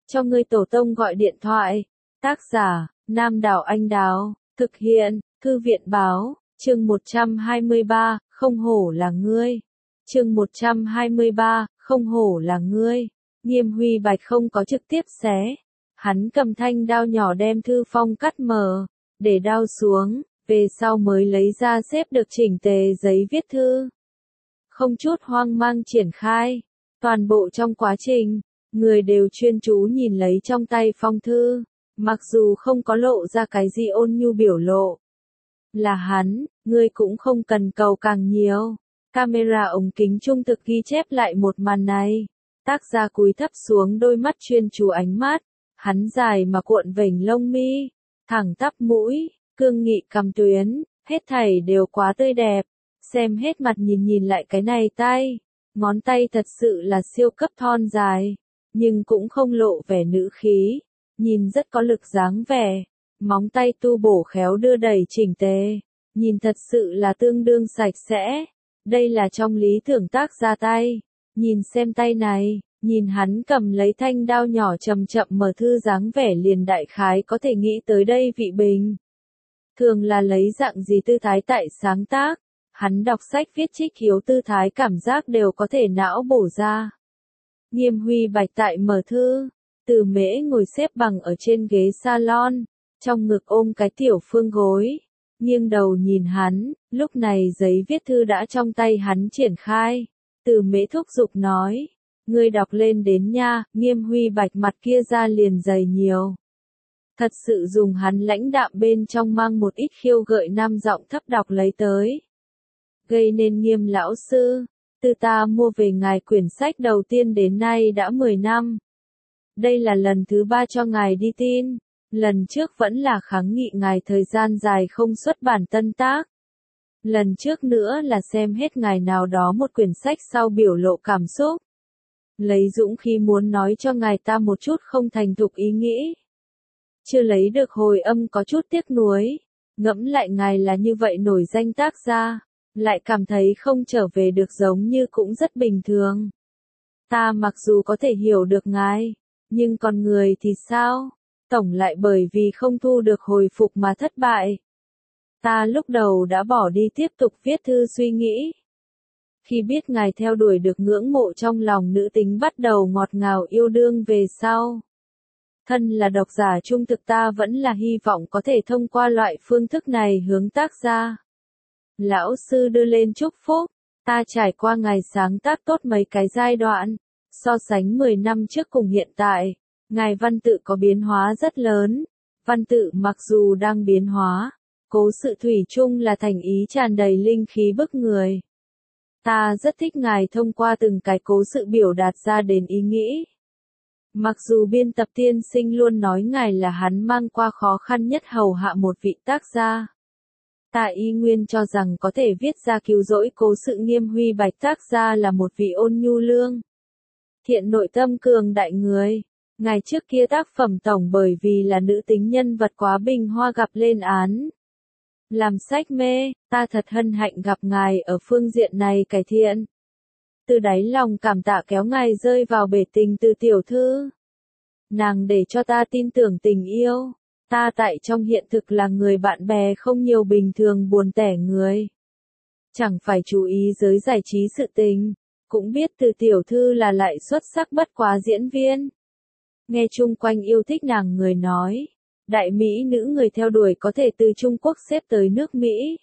cho ngươi tổ tông gọi điện thoại. Tác giả, Nam Đảo Anh Đào, thực hiện, Thư viện báo, chương 123, không hổ là ngươi. Chương 123, không hổ là ngươi. Nghiêm Huy Bạch không có trực tiếp xé. Hắn cầm thanh đao nhỏ đem thư phong cắt mở, để đao xuống, về sau mới lấy ra xếp được chỉnh tề giấy viết thư. Không chút hoang mang triển khai. Toàn bộ trong quá trình, người đều chuyên chú nhìn lấy trong tay phong thư, mặc dù không có lộ ra cái gì ôn nhu biểu lộ. Là hắn, ngươi cũng không cần cầu càng nhiều. Camera ống kính trung thực ghi chép lại một màn này. Tác gia cúi thấp xuống đôi mắt chuyên chú ánh mắt, hắn dài mà cuộn vểnh lông mi, thẳng tắp mũi, cương nghị cằm tuyến, hết thảy đều quá tươi đẹp. Xem hết mặt nhìn lại cái này tay, ngón tay thật sự là siêu cấp thon dài, nhưng cũng không lộ vẻ nữ khí, nhìn rất có lực dáng vẻ, móng tay tu bổ khéo đưa đẩy chỉnh tề, nhìn thật sự là tương đương sạch sẽ. Đây là trong lý tưởng tác gia tay. Nhìn xem tay này, nhìn hắn cầm lấy thanh đao nhỏ chậm chậm mở thư dáng vẻ liền đại khái có thể nghĩ tới đây vị bình. Thường là lấy dạng gì tư thái tại sáng tác, hắn đọc sách viết trích hiếu tư thái cảm giác đều có thể não bổ ra. Nghiêm Huy Bạch tại mở thư, Từ Mễ ngồi xếp bằng ở trên ghế salon, trong ngực ôm cái tiểu phương gối, nghiêng đầu nhìn hắn, lúc này giấy viết thư đã trong tay hắn triển khai. Từ Mễ thúc giục nói, ngươi đọc lên đến nha. Nghiêm Huy Bạch mặt kia ra liền dày nhiều. Thật sự dùng hắn lãnh đạm bên trong mang một ít khiêu gợi nam giọng thấp đọc lấy tới. Gây nên Nghiêm lão sư, từ ta mua về ngài quyển sách đầu tiên đến nay đã 10 năm. Đây là lần thứ 3 cho ngài đi tin, lần trước vẫn là kháng nghị ngài thời gian dài không xuất bản tân tác. Lần trước nữa là xem hết ngài nào đó một quyển sách sau biểu lộ cảm xúc. Lấy dũng khí muốn nói cho ngài ta một chút không thành thục ý nghĩ. Chưa lấy được hồi âm có chút tiếc nuối, ngẫm lại ngài là như vậy nổi danh tác gia, lại cảm thấy không trở về được giống như cũng rất bình thường. Ta mặc dù có thể hiểu được ngài, nhưng con người thì sao? Tổng lại bởi vì không thu được hồi phục mà thất bại. Ta lúc đầu đã bỏ đi tiếp tục viết thư suy nghĩ. Khi biết ngài theo đuổi được ngưỡng mộ trong lòng nữ tính bắt đầu ngọt ngào yêu đương về sau. Thân là độc giả trung thực ta vẫn là hy vọng có thể thông qua loại phương thức này hướng tác gia. Lão sư đưa lên chúc phúc, ta trải qua ngài sáng tác tốt mấy cái giai đoạn, so sánh 10 năm trước cùng hiện tại, ngài văn tự có biến hóa rất lớn, văn tự mặc dù đang biến hóa, cố sự thủy chung là thành ý tràn đầy linh khí bức người. Ta rất thích ngài thông qua từng cái cố sự biểu đạt ra đến ý nghĩ. Mặc dù biên tập tiên sinh luôn nói ngài là hắn mang qua khó khăn nhất hầu hạ một vị tác gia. Ta y nguyên cho rằng có thể viết ra cứu rỗi cố sự Nghiêm Huy Bạch tác gia là một vị ôn nhu lương. Thiện nội tâm cường đại người. Ngài trước kia tác phẩm tổng bởi vì là nữ tính nhân vật quá bình hoa gặp lên án. Làm sách mê, ta thật hân hạnh gặp ngài ở phương diện này cải thiện. Từ đáy lòng cảm tạ kéo ngài rơi vào bể tình từ tiểu thư. Nàng để cho ta tin tưởng tình yêu. Ta tại trong hiện thực là người bạn bè không nhiều bình thường buồn tẻ người. Chẳng phải chú ý giới giải trí sự tình, cũng biết từ tiểu thư là lại xuất sắc bất quá diễn viên. Nghe chung quanh yêu thích nàng người nói, đại mỹ nữ người theo đuổi có thể từ Trung Quốc xếp tới nước Mỹ.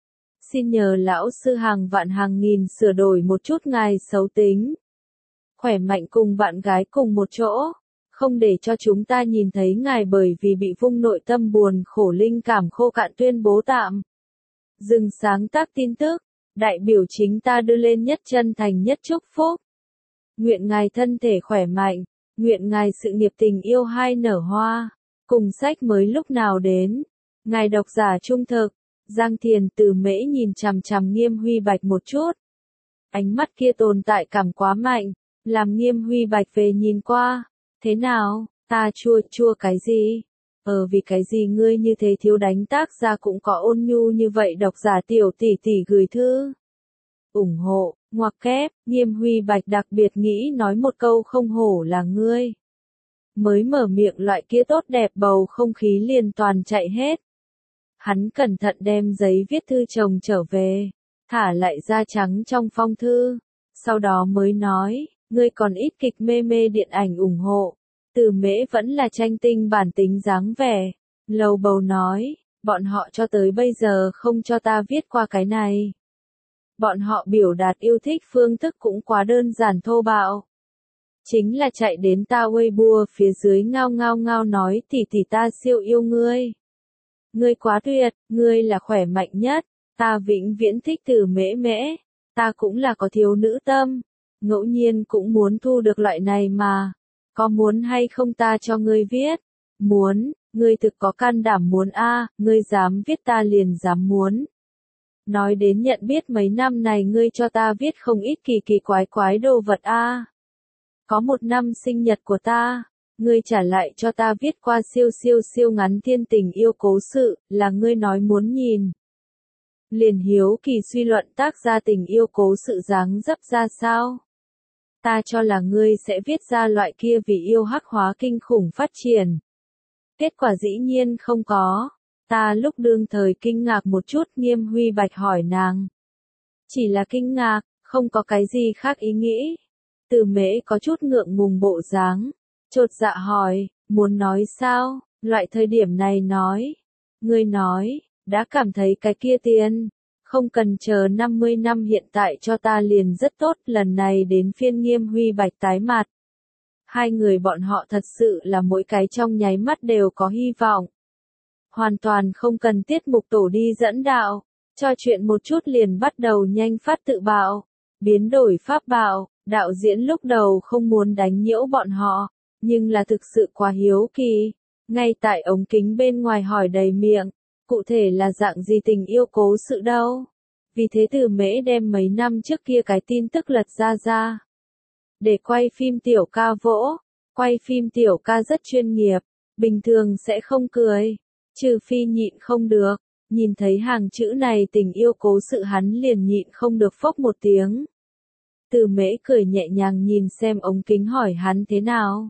Xin nhờ lão sư hàng vạn hàng nghìn sửa đổi một chút ngài xấu tính. Khỏe mạnh cùng bạn gái cùng một chỗ. Không để cho chúng ta nhìn thấy ngài bởi vì bị vung nội tâm buồn khổ linh cảm khô cạn tuyên bố tạm. Dừng sáng tác tin tức, đại biểu chính ta đưa lên nhất chân thành nhất chúc phúc. Nguyện ngài thân thể khỏe mạnh, nguyện ngài sự nghiệp tình yêu hai nở hoa, cùng sách mới lúc nào đến. Ngài độc giả trung thực, Giang Thiền Từ Mễ nhìn chằm chằm Nghiêm Huy Bạch một chút. Ánh mắt kia tồn tại cảm quá mạnh, làm Nghiêm Huy Bạch về nhìn qua. Thế nào, ta chua cái gì? Vì cái gì ngươi như thế thiếu đánh tác gia cũng có ôn nhu như vậy độc giả tiểu tỷ tỷ gửi thư. Ủng hộ, ngoặc kép, Nghiêm Huy Bạch đặc biệt nghĩ nói một câu không hổ là ngươi. mới mở miệng loại kia tốt đẹp bầu không khí liền toàn chạy hết. Hắn cẩn thận đem giấy viết thư chồng trở về, thả lại da trắng trong phong thư, sau đó mới nói, ngươi còn ít kịch mê mê điện ảnh ủng hộ. Từ Mễ vẫn là tranh tinh bản tính dáng vẻ, lầu bầu nói, bọn họ cho tới bây giờ không cho ta viết qua cái này. Bọn họ biểu đạt yêu thích phương thức cũng quá đơn giản thô bạo. Chính là chạy đến ta Weibo phía dưới ngao ngao ngao nói tỷ tỷ ta siêu yêu ngươi. Ngươi quá tuyệt, ngươi là khỏe mạnh nhất, ta vĩnh viễn thích Từ Mễ Mễ, ta cũng là có thiếu nữ tâm, ngẫu nhiên cũng muốn thu được loại này mà. Có muốn hay không ta cho ngươi viết? Muốn, ngươi thực có can đảm muốn a, ngươi dám viết ta liền dám muốn. Nói đến nhận biết mấy năm này ngươi cho ta viết không ít kỳ kỳ quái quái đồ vật a. Có một năm sinh nhật của ta, ngươi trả lại cho ta viết qua siêu siêu siêu ngắn thiên tình yêu cố sự, là ngươi nói muốn nhìn. Liền hiếu kỳ suy luận tác gia tình yêu cố sự dáng dấp ra sao? Ta cho là ngươi sẽ viết ra loại kia vì yêu hắc hóa kinh khủng phát triển. Kết quả dĩ nhiên không có. Ta lúc đương thời kinh ngạc một chút, Nghiêm Huy Bạch hỏi nàng. Chỉ là kinh ngạc, không có cái gì khác ý nghĩ. Từ Mễ có chút ngượng ngùng bộ dáng, chột dạ hỏi, muốn nói sao? Loại thời điểm này nói. Ngươi nói, đã cảm thấy cái kia tiền. Không cần chờ 50 năm hiện tại cho ta liền rất tốt, lần này đến phiên Nghiêm Huy Bạch tái mặt. Hai người bọn họ thật sự là mỗi cái trong nháy mắt đều có hy vọng. Hoàn toàn không cần tiết mục tổ đi dẫn đạo, cho chuyện một chút liền bắt đầu nhanh phát tự bạo, biến đổi pháp bạo, đạo diễn lúc đầu không muốn đánh nhiễu bọn họ, nhưng là thực sự quá hiếu kỳ, ngay tại ống kính bên ngoài hỏi đầy miệng. Cụ thể là dạng gì tình yêu cố sự đâu? Vì thế Từ Mễ đem mấy năm trước kia cái tin tức lật ra. Để quay phim tiểu ca vỗ, quay phim tiểu ca rất chuyên nghiệp, bình thường sẽ không cười, trừ phi nhịn không được, nhìn thấy hàng chữ này tình yêu cố sự hắn liền nhịn không được phốc một tiếng. Từ Mễ cười nhẹ nhàng nhìn xem ống kính hỏi hắn thế nào.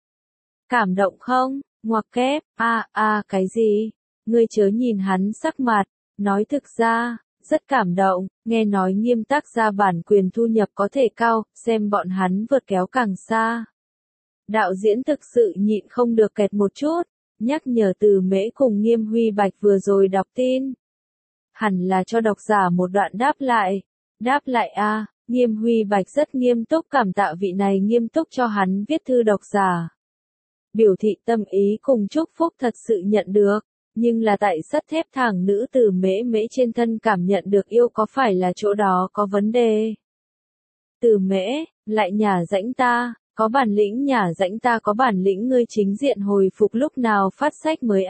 Cảm động không? Ngoặc kép, cái gì? Ngươi chớ nhìn hắn sắc mặt, nói thực ra, rất cảm động, nghe nói Nghiêm tác gia bản quyền thu nhập có thể cao, xem bọn hắn vượt kéo càng xa. Đạo diễn thực sự nhịn không được kẹt một chút, nhắc nhở Từ Mễ cùng Nghiêm Huy Bạch vừa rồi đọc tin. Hẳn là cho độc giả một đoạn đáp lại. Đáp lại Nghiêm Huy Bạch rất nghiêm túc cảm tạ vị này nghiêm túc cho hắn viết thư độc giả. Biểu thị tâm ý cùng chúc phúc thật sự nhận được. Nhưng là tại sắt thép thẳng nữ Từ Mễ Mễ trên thân cảm nhận được yêu có phải là chỗ đó có vấn đề. Từ Mễ, lại nhả rãnh ta, có bản lĩnh nhả rãnh ta có bản lĩnh ngươi chính diện hồi phục lúc nào phát sách mới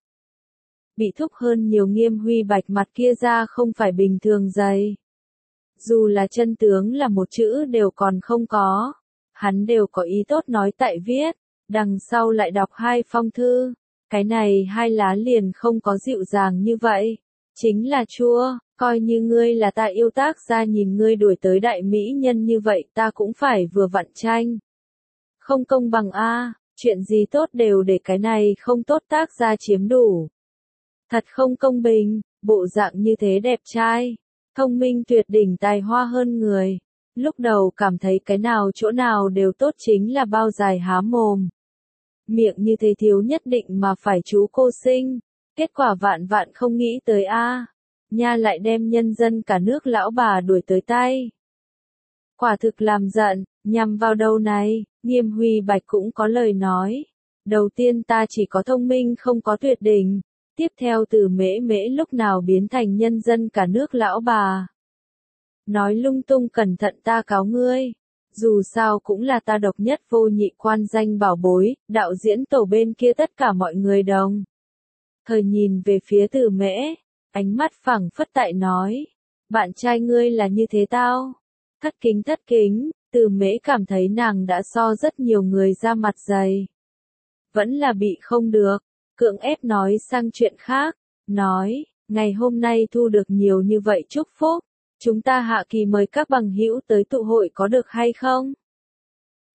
Bị thúc hơn nhiều Nghiêm Huy Bạch mặt kia ra không phải bình thường dày. Dù là chân tướng là một chữ đều còn không có, hắn đều có ý tốt nói tại viết, đằng sau lại đọc hai phong thư. Cái này hai lá liền không có dịu dàng như vậy. Chính là chua, coi như ngươi là ta yêu tác gia nhìn ngươi đuổi tới đại mỹ nhân như vậy ta cũng phải vừa vặn tranh. Không công bằng chuyện gì tốt đều để cái này không tốt tác gia chiếm đủ. Thật không công bình, bộ dạng như thế đẹp trai, thông minh tuyệt đỉnh tài hoa hơn người. Lúc đầu cảm thấy cái nào chỗ nào đều tốt chính là bao dài há mồm. Miệng như thế thiếu nhất định mà phải chú cô sinh, kết quả vạn vạn không nghĩ tới nha lại đem nhân dân cả nước lão bà đuổi tới tay. Quả thực làm giận, nhằm vào đâu này, Nghiêm Huy Bạch cũng có lời nói. Đầu tiên ta chỉ có thông minh không có tuyệt đỉnh, tiếp theo Từ Mễ Mễ lúc nào biến thành nhân dân cả nước lão bà. Nói lung tung cẩn thận ta cáo ngươi. Dù sao cũng là ta độc nhất vô nhị quan danh bảo bối, đạo diễn tổ bên kia tất cả mọi người đồng. Thời nhìn về phía Từ Mễ, ánh mắt phẳng phất tại nói, bạn trai ngươi là như thế tao. Thất kính, Từ Mễ cảm thấy nàng đã so rất nhiều người ra mặt dày. Vẫn là bị không được, cưỡng ép nói sang chuyện khác, nói, ngày hôm nay thu được nhiều như vậy chúc phúc. Chúng ta hạ kỳ mời các bằng hữu tới tụ hội có được hay không?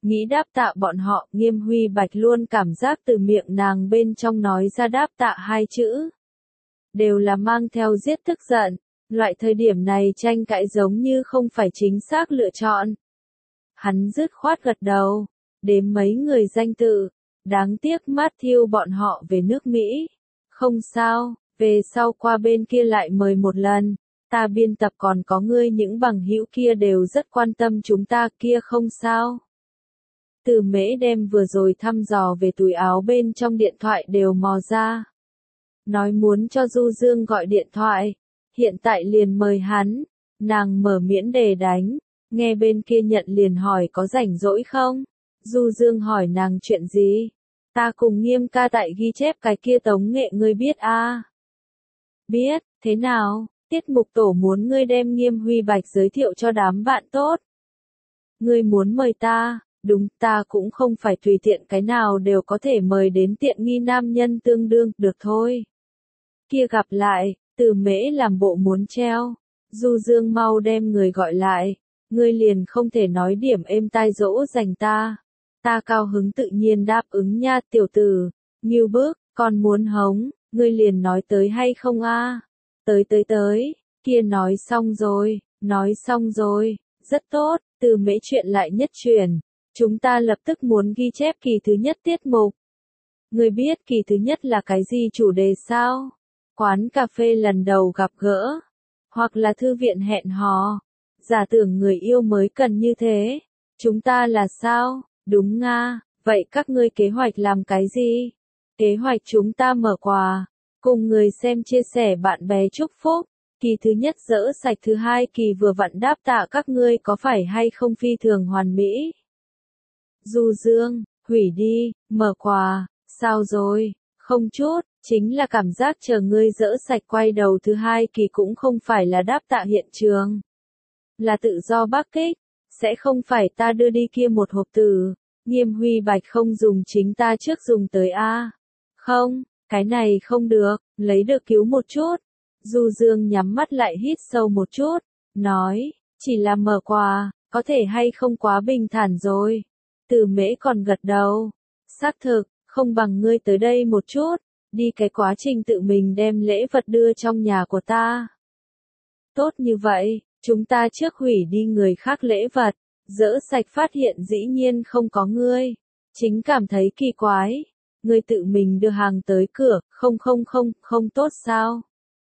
nghĩ đáp tạ bọn họ, Nghiêm Huy Bạch luôn cảm giác từ miệng nàng bên trong nói ra đáp tạ hai chữ. Đều là mang theo giết tức giận, loại thời điểm này tranh cãi giống như không phải chính xác lựa chọn. Hắn dứt khoát gật đầu, đếm mấy người danh tự, đáng tiếc Matthew bọn họ về nước Mỹ. Không sao, về sau qua bên kia lại mời một lần, ta biên tập còn có ngươi những bằng hữu kia đều rất quan tâm chúng ta kia không sao. Từ Mễ đem vừa rồi thăm dò về túi áo bên trong điện thoại đều mò ra. Nói muốn cho Du Dương gọi điện thoại, hiện tại liền mời hắn, nàng mở miễn đề đánh, nghe bên kia nhận liền hỏi có rảnh rỗi không? Du Dương hỏi nàng chuyện gì? Ta cùng Nghiêm ca tại ghi chép cái kia tống nghệ ngươi biết à? Biết, thế nào? Tiết mục tổ muốn ngươi đem Nghiêm Huy Bạch giới thiệu cho đám bạn tốt. Ngươi muốn mời ta, đúng ta cũng không phải tùy tiện cái nào đều có thể mời đến tiện nghi nam nhân tương đương, được thôi. Kia gặp lại, Từ Mễ làm bộ muốn treo. Du Dương mau đem người gọi lại, ngươi liền không thể nói điểm êm tai dỗ dành ta. Ta cao hứng tự nhiên đáp ứng nha tiểu tử, Ngưu Bước, còn muốn hống, ngươi liền nói tới hay không a? Tới, kia nói xong rồi, rất tốt, Từ Mễ chuyện lại nhất truyền, chúng ta lập tức muốn ghi chép kỳ thứ nhất tiết mục. Ngươi biết kỳ thứ nhất là cái gì chủ đề sao? Quán cà phê lần đầu gặp gỡ, hoặc là thư viện hẹn hò, giả tưởng người yêu mới cần như thế. Chúng ta là sao? Đúng nga, vậy các ngươi kế hoạch làm cái gì? Kế hoạch chúng ta mở quà, cùng người xem chia sẻ bạn bè chúc phúc. Kỳ thứ nhất dỡ sạch, thứ hai kỳ vừa vặn đáp tạ các ngươi có phải hay không phi thường hoàn mỹ. Du Dương, hủy đi, mở quà, sao rồi? Không chút, chính là cảm giác chờ ngươi dỡ sạch quay đầu thứ hai kỳ cũng không phải là đáp tạ hiện trường. Là tự do Bắc Kích, sẽ không phải ta đưa đi kia một hộp từ, Nghiêm Huy Bạch không dùng chính ta trước dùng tới a. Không, cái này không được, lấy được cứu một chút. Du Dương nhắm mắt lại hít sâu một chút, nói, chỉ là mở quà, có thể hay không quá bình thản rồi. Từ Mễ còn gật đầu, xác thực, không bằng ngươi tới đây một chút, đi cái quá trình tự mình đem lễ vật đưa trong nhà của ta. Tốt như vậy, chúng ta trước hủy đi người khác lễ vật, dỡ sạch phát hiện dĩ nhiên không có ngươi. Chính cảm thấy kỳ quái, ngươi tự mình đưa hàng tới cửa, không tốt sao?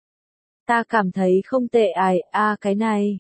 Ta cảm thấy không tệ cái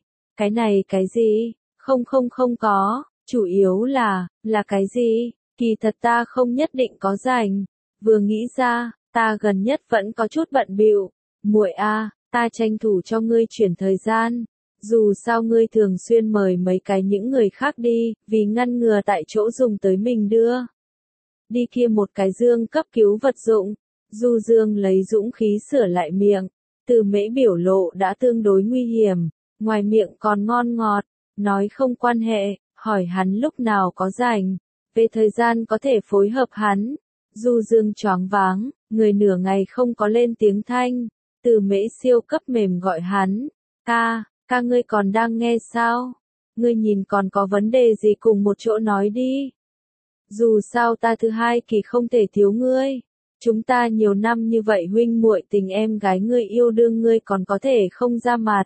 này cái gì? Không có, chủ yếu là cái gì? Kỳ thật ta không nhất định có rảnh, vừa nghĩ ra, ta gần nhất vẫn có chút bận bịu. Muội ta tranh thủ cho ngươi chuyển thời gian. Dù sao ngươi thường xuyên mời mấy cái những người khác đi, vì ngăn ngừa tại chỗ dùng tới mình đưa. Đi kia một cái dương cấp cứu vật dụng. Du Dương lấy dũng khí sửa lại miệng. Từ Mễ biểu lộ đã tương đối nguy hiểm, ngoài miệng còn ngon ngọt, nói không quan hệ, hỏi hắn lúc nào có rảnh, về thời gian có thể phối hợp hắn. Du Dương choáng váng, người nửa ngày không có lên tiếng thanh. Từ Mễ siêu cấp mềm gọi hắn, ca ngươi còn đang nghe sao? Ngươi nhìn còn có vấn đề gì cùng một chỗ nói đi. Dù sao ta thứ hai kỳ không thể thiếu ngươi. Chúng ta nhiều năm như vậy huynh muội tình, em gái ngươi yêu đương ngươi còn có thể không ra mặt.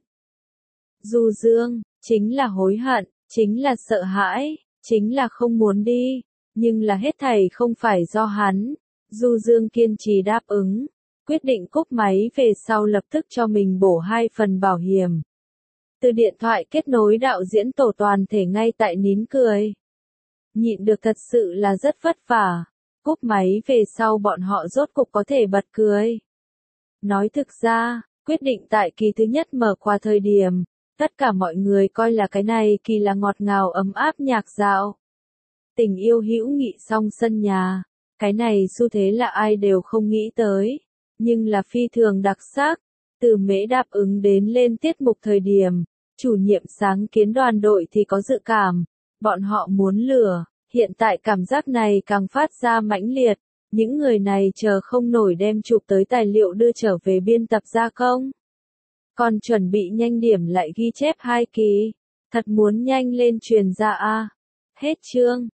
Du Dương, chính là hối hận, chính là sợ hãi, chính là không muốn đi, nhưng là hết thảy không phải do hắn. Du Dương kiên trì đáp ứng, quyết định cúp máy về sau lập tức cho mình bổ 2 phần bảo hiểm. Từ điện thoại kết nối đạo diễn tổ toàn thể ngay tại nín cười. Nhịn được thật sự là rất vất vả. Cúp máy về sau bọn họ rốt cục có thể bật cười. Nói thực ra, quyết định tại kỳ thứ nhất mở qua thời điểm, tất cả mọi người coi là cái này kỳ là ngọt ngào ấm áp nhạc dạo. Tình yêu hữu nghị song sân nhà, cái này xu thế là ai đều không nghĩ tới, nhưng là phi thường đặc sắc. Từ Mễ đáp ứng đến lên tiết mục thời điểm, chủ nhiệm sáng kiến đoàn đội thì có dự cảm, bọn họ muốn lừa. Hiện tại cảm giác này càng phát ra mãnh liệt, những người này chờ không nổi đem chụp tới tài liệu đưa trở về biên tập gia công. Còn chuẩn bị nhanh điểm lại ghi chép 2 kỳ, thật muốn nhanh lên truyền ra a. Hết chương.